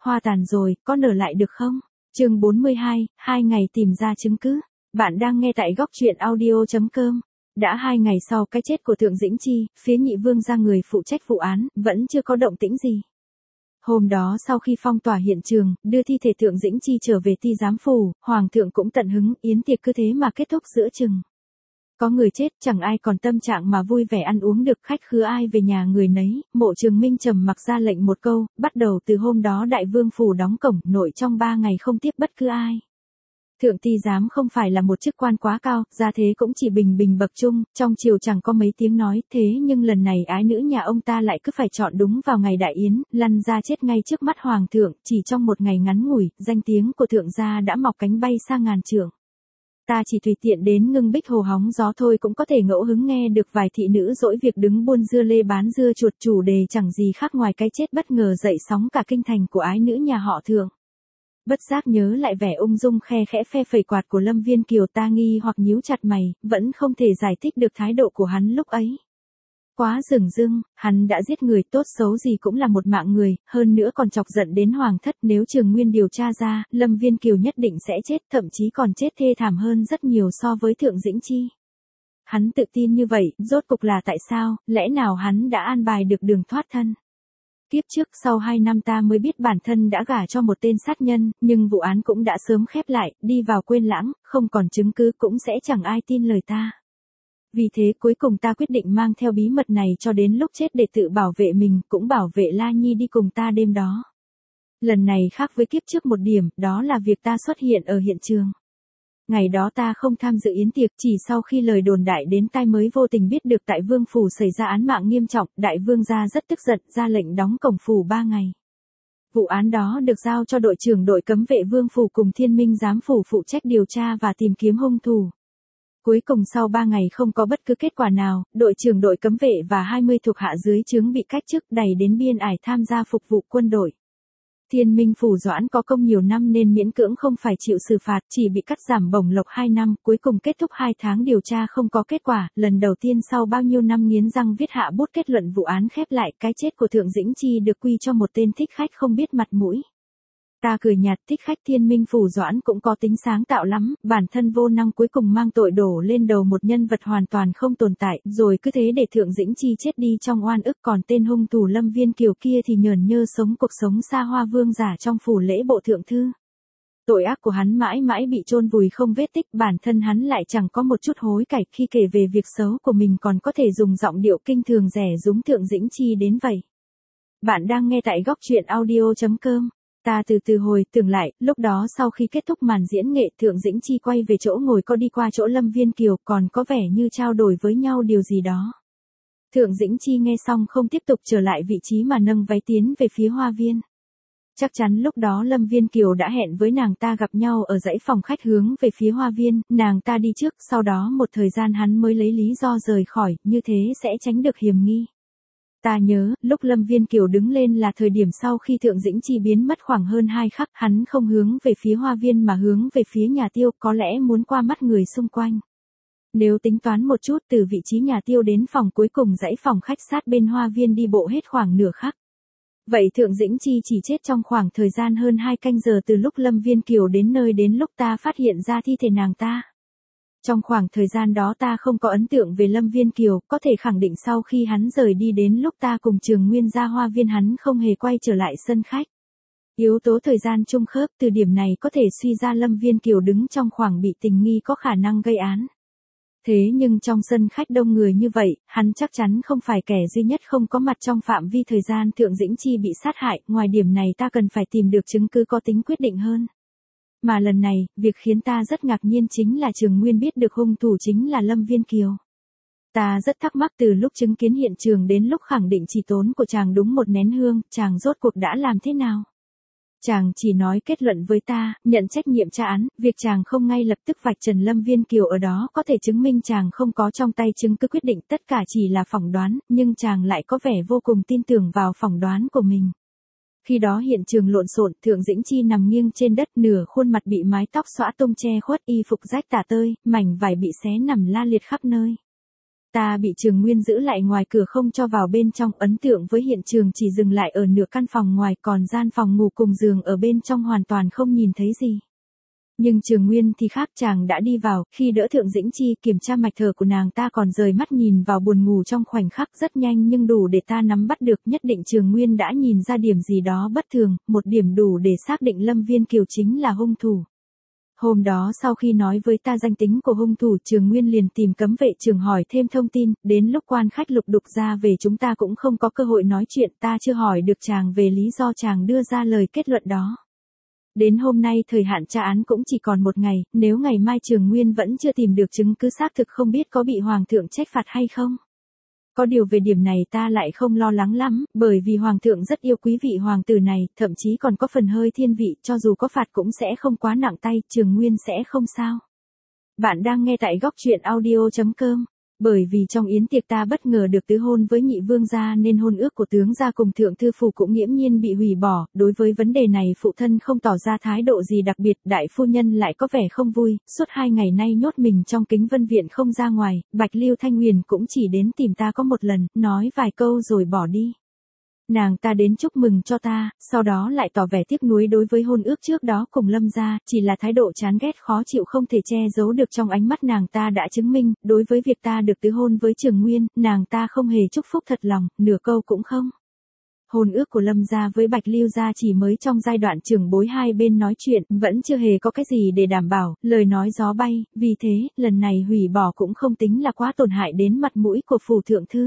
hoa tàn rồi, có nở lại được không? Chương 42, 2 ngày tìm ra chứng cứ. Bạn đang nghe tại góc truyện audio.com. Đã 2 ngày sau cái chết của Thượng Dĩnh Chi, phía Nhị Vương gia người phụ trách vụ án, vẫn chưa có động tĩnh gì. Hôm đó sau khi phong tỏa hiện trường, đưa thi thể Thượng Dĩnh Chi trở về Ty Giám phủ, Hoàng thượng cũng tận hứng, yến tiệc cứ thế mà kết thúc giữa chừng. Có người chết, chẳng ai còn tâm trạng mà vui vẻ ăn uống được, khách khứa ai về nhà người nấy. Mộ Trường Minh trầm mặc ra lệnh một câu, bắt đầu từ hôm đó Đại Vương phủ đóng cổng, nội trong 3 ngày không tiếp bất cứ ai. Thượng Ty Giám không phải là một chức quan quá cao, gia thế cũng chỉ bình bình bậc trung, trong triều chẳng có mấy tiếng nói, thế nhưng lần này ái nữ nhà ông ta lại cứ phải chọn đúng vào ngày đại yến, lăn ra chết ngay trước mắt hoàng thượng, chỉ trong một ngày ngắn ngủi, danh tiếng của thượng gia đã mọc cánh bay xa ngàn trượng. Ta chỉ tùy tiện đến Ngưng Bích Hồ hóng gió thôi cũng có thể ngẫu hứng nghe được vài thị nữ dỗi việc đứng buôn dưa lê bán dưa chuột, chủ đề chẳng gì khác ngoài cái chết bất ngờ dậy sóng cả kinh thành của ái nữ nhà họ Thượng. Bất giác nhớ lại vẻ ung dung khe khẽ phe phẩy quạt của Lâm Viên Kiều, ta nghi hoặc nhíu chặt mày, vẫn không thể giải thích được thái độ của hắn lúc ấy. Quá dửng dưng, hắn đã giết người, tốt xấu gì cũng là một mạng người, hơn nữa còn chọc giận đến hoàng thất, nếu Trường Nguyên điều tra ra, Lâm Viên Kiều nhất định sẽ chết, thậm chí còn chết thê thảm hơn rất nhiều so với Thượng Dĩnh Chi. Hắn tự tin như vậy, rốt cục là tại sao, lẽ nào hắn đã an bài được đường thoát thân? Kiếp trước sau 2 năm ta mới biết bản thân đã gả cho một tên sát nhân, nhưng vụ án cũng đã sớm khép lại, đi vào quên lãng, không còn chứng cứ cũng sẽ chẳng ai tin lời ta. Vì thế cuối cùng ta quyết định mang theo bí mật này cho đến lúc chết để tự bảo vệ mình, cũng bảo vệ La Nhi đi cùng ta đêm đó. Lần này khác với kiếp trước một điểm, đó là việc ta xuất hiện ở hiện trường. Ngày đó ta không tham dự yến tiệc, chỉ sau khi lời đồn đại đến tai mới vô tình biết được tại Vương phủ xảy ra án mạng nghiêm trọng, Đại Vương gia rất tức giận, ra lệnh đóng cổng phủ 3 ngày. Vụ án đó được giao cho đội trưởng đội cấm vệ Vương phủ cùng Thiên Minh Giám phủ phụ trách điều tra và tìm kiếm hung thủ. Cuối cùng sau 3 ngày không có bất cứ kết quả nào, đội trưởng đội cấm vệ và 20 thuộc hạ dưới trướng bị cách chức, đày đến biên ải tham gia phục vụ quân đội. Thiên Minh phủ Doãn có công nhiều năm nên miễn cưỡng không phải chịu xử phạt, chỉ bị cắt giảm bổng lộc 2 năm, cuối cùng kết thúc 2 tháng điều tra không có kết quả, lần đầu tiên sau bao nhiêu năm nghiến răng viết hạ bút kết luận vụ án khép lại, cái chết của Thượng Dĩnh Chi được quy cho một tên thích khách không biết mặt mũi. Ta cười nhạt, thích khách Thiên Minh phủ Doãn cũng có tính sáng tạo lắm, bản thân vô năng cuối cùng mang tội đổ lên đầu một nhân vật hoàn toàn không tồn tại, rồi cứ thế để Thượng Dĩnh Chi chết đi trong oan ức, còn tên hung thủ Lâm Viên Kiều kia thì nhờn nhơ sống cuộc sống xa hoa vương giả trong phủ lễ bộ thượng thư. Tội ác của hắn mãi mãi bị chôn vùi không vết tích, bản thân hắn lại chẳng có một chút hối cải, khi kể về việc xấu của mình còn có thể dùng giọng điệu kinh thường rẻ rúng Thượng Dĩnh Chi đến vậy. Bạn đang nghe tại góc truyện audio.com. Ta từ từ hồi tưởng lại, lúc đó sau khi kết thúc màn diễn nghệ, Thượng Dĩnh Chi quay về chỗ ngồi, có đi qua chỗ Lâm Viên Kiều, còn có vẻ như trao đổi với nhau điều gì đó. Thượng Dĩnh Chi nghe xong không tiếp tục trở lại vị trí mà nâng váy tiến về phía hoa viên. Chắc chắn lúc đó Lâm Viên Kiều đã hẹn với nàng ta gặp nhau ở dãy phòng khách hướng về phía hoa viên, nàng ta đi trước, sau đó một thời gian hắn mới lấy lý do rời khỏi, như thế sẽ tránh được hiểm nghi. Ta nhớ, lúc Lâm Viên Kiều đứng lên là thời điểm sau khi Thượng Dĩnh Chi biến mất khoảng hơn 2 khắc, hắn không hướng về phía hoa viên mà hướng về phía nhà tiêu, có lẽ muốn qua mắt người xung quanh. Nếu tính toán một chút, từ vị trí nhà tiêu đến phòng cuối cùng dãy phòng khách sát bên hoa viên đi bộ hết khoảng nửa khắc. Vậy Thượng Dĩnh Chi chỉ chết trong khoảng thời gian hơn 2 canh giờ từ lúc Lâm Viên Kiều đến nơi đến lúc ta phát hiện ra thi thể nàng ta. Trong khoảng thời gian đó ta không có ấn tượng về Lâm Viên Kiều, có thể khẳng định sau khi hắn rời đi đến lúc ta cùng Trường Nguyên ra hoa viên hắn không hề quay trở lại sân khách. Yếu tố thời gian chung khớp, từ điểm này có thể suy ra Lâm Viên Kiều đứng trong khoảng bị tình nghi có khả năng gây án. Thế nhưng trong sân khách đông người như vậy, hắn chắc chắn không phải kẻ duy nhất không có mặt trong phạm vi thời gian Thượng Dĩnh Chi bị sát hại, ngoài điểm này ta cần phải tìm được chứng cứ có tính quyết định hơn. Mà lần này, việc khiến ta rất ngạc nhiên chính là Trường Nguyên biết được hung thủ chính là Lâm Viên Kiều. Ta rất thắc mắc từ lúc chứng kiến hiện trường đến lúc khẳng định chỉ tốn của chàng đúng 1 nén hương, chàng rốt cuộc đã làm thế nào? Chàng chỉ nói kết luận với ta, nhận trách nhiệm tra án, việc chàng không ngay lập tức vạch trần Lâm Viên Kiều ở đó có thể chứng minh chàng không có trong tay chứng cứ quyết định, tất cả chỉ là phỏng đoán, nhưng chàng lại có vẻ vô cùng tin tưởng vào phỏng đoán của mình. Khi đó hiện trường lộn xộn, Thượng Dĩnh Chi nằm nghiêng trên đất, nửa khuôn mặt bị mái tóc xõa tung che khuất, y phục rách tả tơi, mảnh vải bị xé nằm la liệt khắp nơi. Ta bị Trường Nguyên giữ lại ngoài cửa không cho vào bên trong, ấn tượng với hiện trường chỉ dừng lại ở nửa căn phòng ngoài, còn gian phòng ngủ cùng giường ở bên trong hoàn toàn không nhìn thấy gì. Nhưng Trường Nguyên thì khác, chàng đã đi vào, khi đỡ Thượng Dĩnh Chi kiểm tra mạch thở của nàng ta còn rời mắt nhìn vào buồn ngủ trong khoảnh khắc rất nhanh nhưng đủ để ta nắm bắt được nhất định Trường Nguyên đã nhìn ra điểm gì đó bất thường, một điểm đủ để xác định Lâm Viên Kiều chính là hung thủ. Hôm đó sau khi nói với ta danh tính của hung thủ, Trường Nguyên liền tìm Cấm Vệ Trường hỏi thêm thông tin, đến lúc quan khách lục đục ra về chúng ta cũng không có cơ hội nói chuyện, ta chưa hỏi được chàng về lý do chàng đưa ra lời kết luận đó. Đến hôm nay thời hạn tra án cũng chỉ còn một ngày, nếu ngày mai Trường Nguyên vẫn chưa tìm được chứng cứ xác thực không biết có bị Hoàng thượng trách phạt hay không. Có điều về điểm này ta lại không lo lắng lắm, bởi vì Hoàng thượng rất yêu quý vị hoàng tử này, thậm chí còn có phần hơi thiên vị, cho dù có phạt cũng sẽ không quá nặng tay, Trường Nguyên sẽ không sao. Bạn đang nghe tại góc truyện audio.com. Bởi vì trong yến tiệc ta bất ngờ được tứ hôn với nhị vương gia nên hôn ước của tướng gia cùng thượng thư phủ cũng nghiễm nhiên bị hủy bỏ, đối với vấn đề này phụ thân không tỏ ra thái độ gì đặc biệt, đại phu nhân lại có vẻ không vui, suốt 2 ngày nay nhốt mình trong Kính Vân Viện không ra ngoài, Bạch Lưu Thanh Huyền cũng chỉ đến tìm ta có một lần, nói vài câu rồi bỏ đi. Nàng ta đến chúc mừng cho ta, sau đó lại tỏ vẻ tiếc nuối đối với hôn ước trước đó cùng Lâm gia, chỉ là thái độ chán ghét khó chịu không thể che giấu được trong ánh mắt nàng ta đã chứng minh, đối với việc ta được tứ hôn với Trường Nguyên, nàng ta không hề chúc phúc thật lòng, nửa câu cũng không. Hôn ước của Lâm gia với Bạch Lưu gia chỉ mới trong giai đoạn trưởng bối hai bên nói chuyện, vẫn chưa hề có cái gì để đảm bảo, lời nói gió bay, vì thế, lần này hủy bỏ cũng không tính là quá tổn hại đến mặt mũi của phủ thượng thư.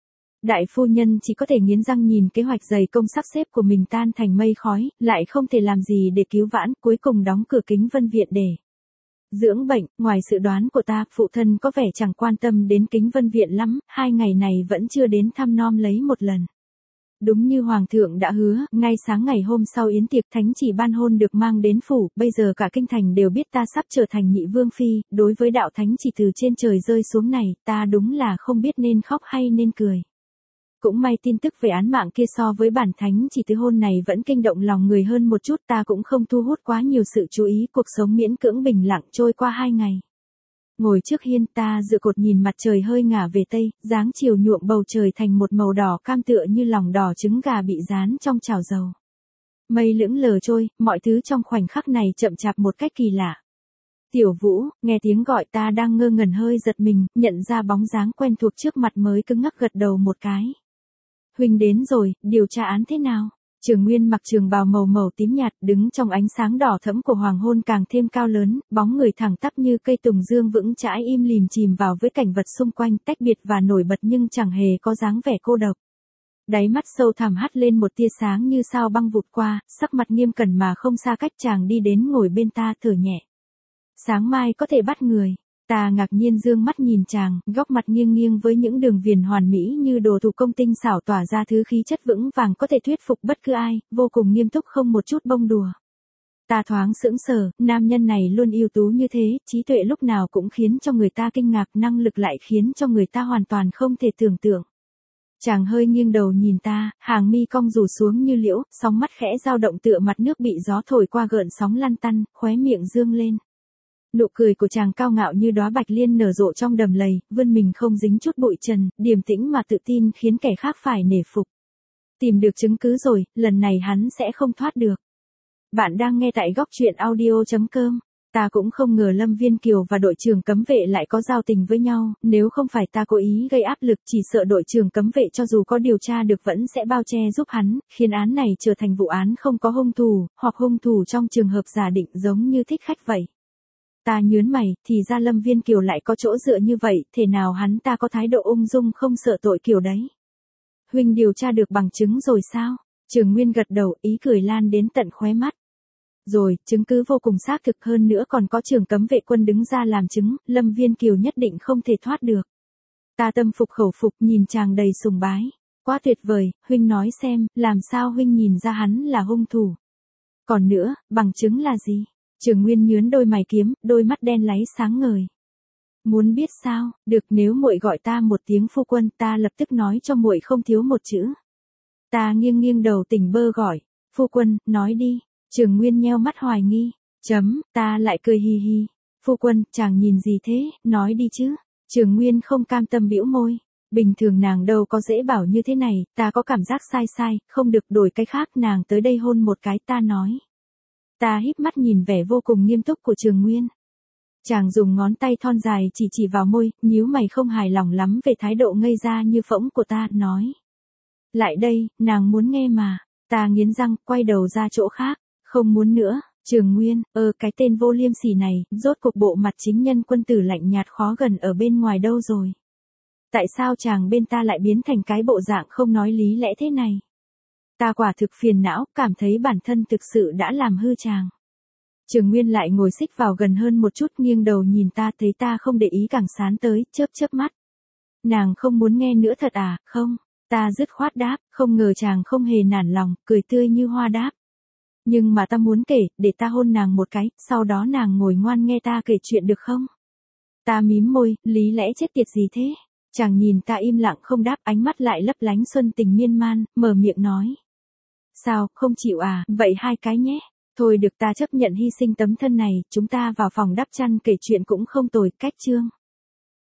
Đại phu nhân chỉ có thể nghiến răng nhìn kế hoạch dày công sắp xếp của mình tan thành mây khói, lại không thể làm gì để cứu vãn, cuối cùng đóng cửa Kính Vân Viện để dưỡng bệnh. Ngoài dự đoán của ta, phụ thân có vẻ chẳng quan tâm đến Kính Vân Viện lắm, 2 ngày này vẫn chưa đến thăm nom lấy một lần. Đúng như Hoàng thượng đã hứa, ngay sáng ngày hôm sau yến tiệc thánh chỉ ban hôn được mang đến phủ, bây giờ cả kinh thành đều biết ta sắp trở thành nhị vương phi, đối với đạo thánh chỉ từ trên trời rơi xuống này, ta đúng là không biết nên khóc hay nên cười. Cũng may tin tức về án mạng kia so với bản thánh chỉ tứ hôn này vẫn kinh động lòng người hơn một chút, ta cũng không thu hút quá nhiều sự chú ý, cuộc sống miễn cưỡng bình lặng trôi qua 2 ngày. Ngồi trước hiên ta dựa cột nhìn mặt trời hơi ngả về tây, dáng chiều nhuộm bầu trời thành một màu đỏ cam tựa như lòng đỏ trứng gà bị rán trong chảo dầu. Mây lững lờ trôi, mọi thứ trong khoảnh khắc này chậm chạp một cách kỳ lạ. Tiểu Vũ, nghe tiếng gọi ta đang ngơ ngẩn hơi giật mình, nhận ra bóng dáng quen thuộc trước mặt mới cứng ngắc gật đầu một cái. Huynh đến rồi, điều tra án thế nào? Trường Nguyên mặc trường bào màu màu tím nhạt, đứng trong ánh sáng đỏ thẫm của hoàng hôn càng thêm cao lớn, bóng người thẳng tắp như cây tùng dương vững chãi im lìm chìm vào với cảnh vật xung quanh, tách biệt và nổi bật nhưng chẳng hề có dáng vẻ cô độc. Đáy mắt sâu thẳm hắt lên một tia sáng như sao băng vụt qua, sắc mặt nghiêm cẩn mà không xa cách, chàng đi đến ngồi bên ta thở nhẹ. Sáng mai có thể bắt người. Ta ngạc nhiên dương mắt nhìn chàng, góc mặt nghiêng nghiêng với những đường viền hoàn mỹ như đồ thủ công tinh xảo tỏa ra thứ khí chất vững vàng có thể thuyết phục bất cứ ai, vô cùng nghiêm túc không một chút bông đùa. Ta thoáng sững sờ, nam nhân này luôn ưu tú như thế, trí tuệ lúc nào cũng khiến cho người ta kinh ngạc, năng lực lại khiến cho người ta hoàn toàn không thể tưởng tượng. Chàng hơi nghiêng đầu nhìn ta, hàng mi cong rủ xuống như liễu, sóng mắt khẽ dao động tựa mặt nước bị gió thổi qua gợn sóng lăn tăn, khóe miệng dương lên. Nụ cười của chàng cao ngạo như đóa bạch liên nở rộ trong đầm lầy, vươn mình không dính chút bụi trần, điềm tĩnh mà tự tin khiến kẻ khác phải nể phục. Tìm được chứng cứ rồi, lần này hắn sẽ không thoát được. Bạn đang nghe tại góc truyện audio.com. Ta cũng không ngờ Lâm Viên Kiều và đội trưởng cấm vệ lại có giao tình với nhau, nếu không phải ta cố ý gây áp lực chỉ sợ đội trưởng cấm vệ cho dù có điều tra được vẫn sẽ bao che giúp hắn, khiến án này trở thành vụ án không có hung thủ, hoặc hung thủ trong trường hợp giả định giống như thích khách vậy. Ta nhớn mày, thì ra Lâm Viên Kiều lại có chỗ dựa như vậy, thể nào hắn ta có thái độ ung dung không sợ tội kiểu đấy. Huynh điều tra được bằng chứng rồi sao? Trường Nguyên gật đầu, ý cười lan đến tận khóe mắt. Rồi, chứng cứ vô cùng xác thực, hơn nữa còn có trưởng cấm vệ quân đứng ra làm chứng, Lâm Viên Kiều nhất định không thể thoát được. Ta tâm phục khẩu phục nhìn chàng đầy sùng bái. Quá tuyệt vời, huynh nói xem, làm sao huynh nhìn ra hắn là hung thủ? Còn nữa, bằng chứng là gì? Trường Nguyên nhướn đôi mày kiếm, đôi mắt đen láy sáng ngời. Muốn biết sao? Được, nếu muội gọi ta một tiếng phu quân, ta lập tức nói cho muội không thiếu một chữ. Ta nghiêng nghiêng đầu tỉnh bơ gọi, phu quân, nói đi. Trường Nguyên nheo mắt hoài nghi. Ta lại cười hì hì. Phu quân, chàng nhìn gì thế, nói đi chứ. Trường Nguyên không cam tâm bĩu môi. Bình thường nàng đâu có dễ bảo như thế này, ta có cảm giác sai sai, không được đổi cái khác, nàng tới đây hôn một cái, ta nói. Ta híp mắt nhìn vẻ vô cùng nghiêm túc của Trường Nguyên. Chàng dùng ngón tay thon dài chỉ vào môi, nhíu mày không hài lòng lắm về thái độ ngây ra như phỗng của ta, nói. Lại đây, nàng muốn nghe mà. Ta nghiến răng, quay đầu ra chỗ khác. Không muốn nữa. Trường Nguyên, cái tên vô liêm sỉ này, rốt cuộc bộ mặt chính nhân quân tử lạnh nhạt khó gần ở bên ngoài đâu rồi? Tại sao chàng bên ta lại biến thành cái bộ dạng không nói lý lẽ thế này? Ta quả thực phiền não, cảm thấy bản thân thực sự đã làm hư chàng. Trường Nguyên lại ngồi xích vào gần hơn một chút, nghiêng đầu nhìn ta, thấy ta không để ý càng sán tới, chớp mắt. Nàng không muốn nghe nữa thật à? Không. Ta dứt khoát đáp, không ngờ chàng không hề nản lòng, cười tươi như hoa đáp. Nhưng mà ta muốn kể, để ta hôn nàng một cái, sau đó nàng ngồi ngoan nghe ta kể chuyện được không? Ta mím môi, lý lẽ chết tiệt gì thế? Chàng nhìn ta im lặng không đáp, ánh mắt lại lấp lánh xuân tình miên man, mở miệng nói. Sao, không chịu à, vậy hai cái nhé. Thôi được, ta chấp nhận hy sinh tấm thân này, chúng ta vào phòng đắp chăn kể chuyện cũng không tồi, cách chương.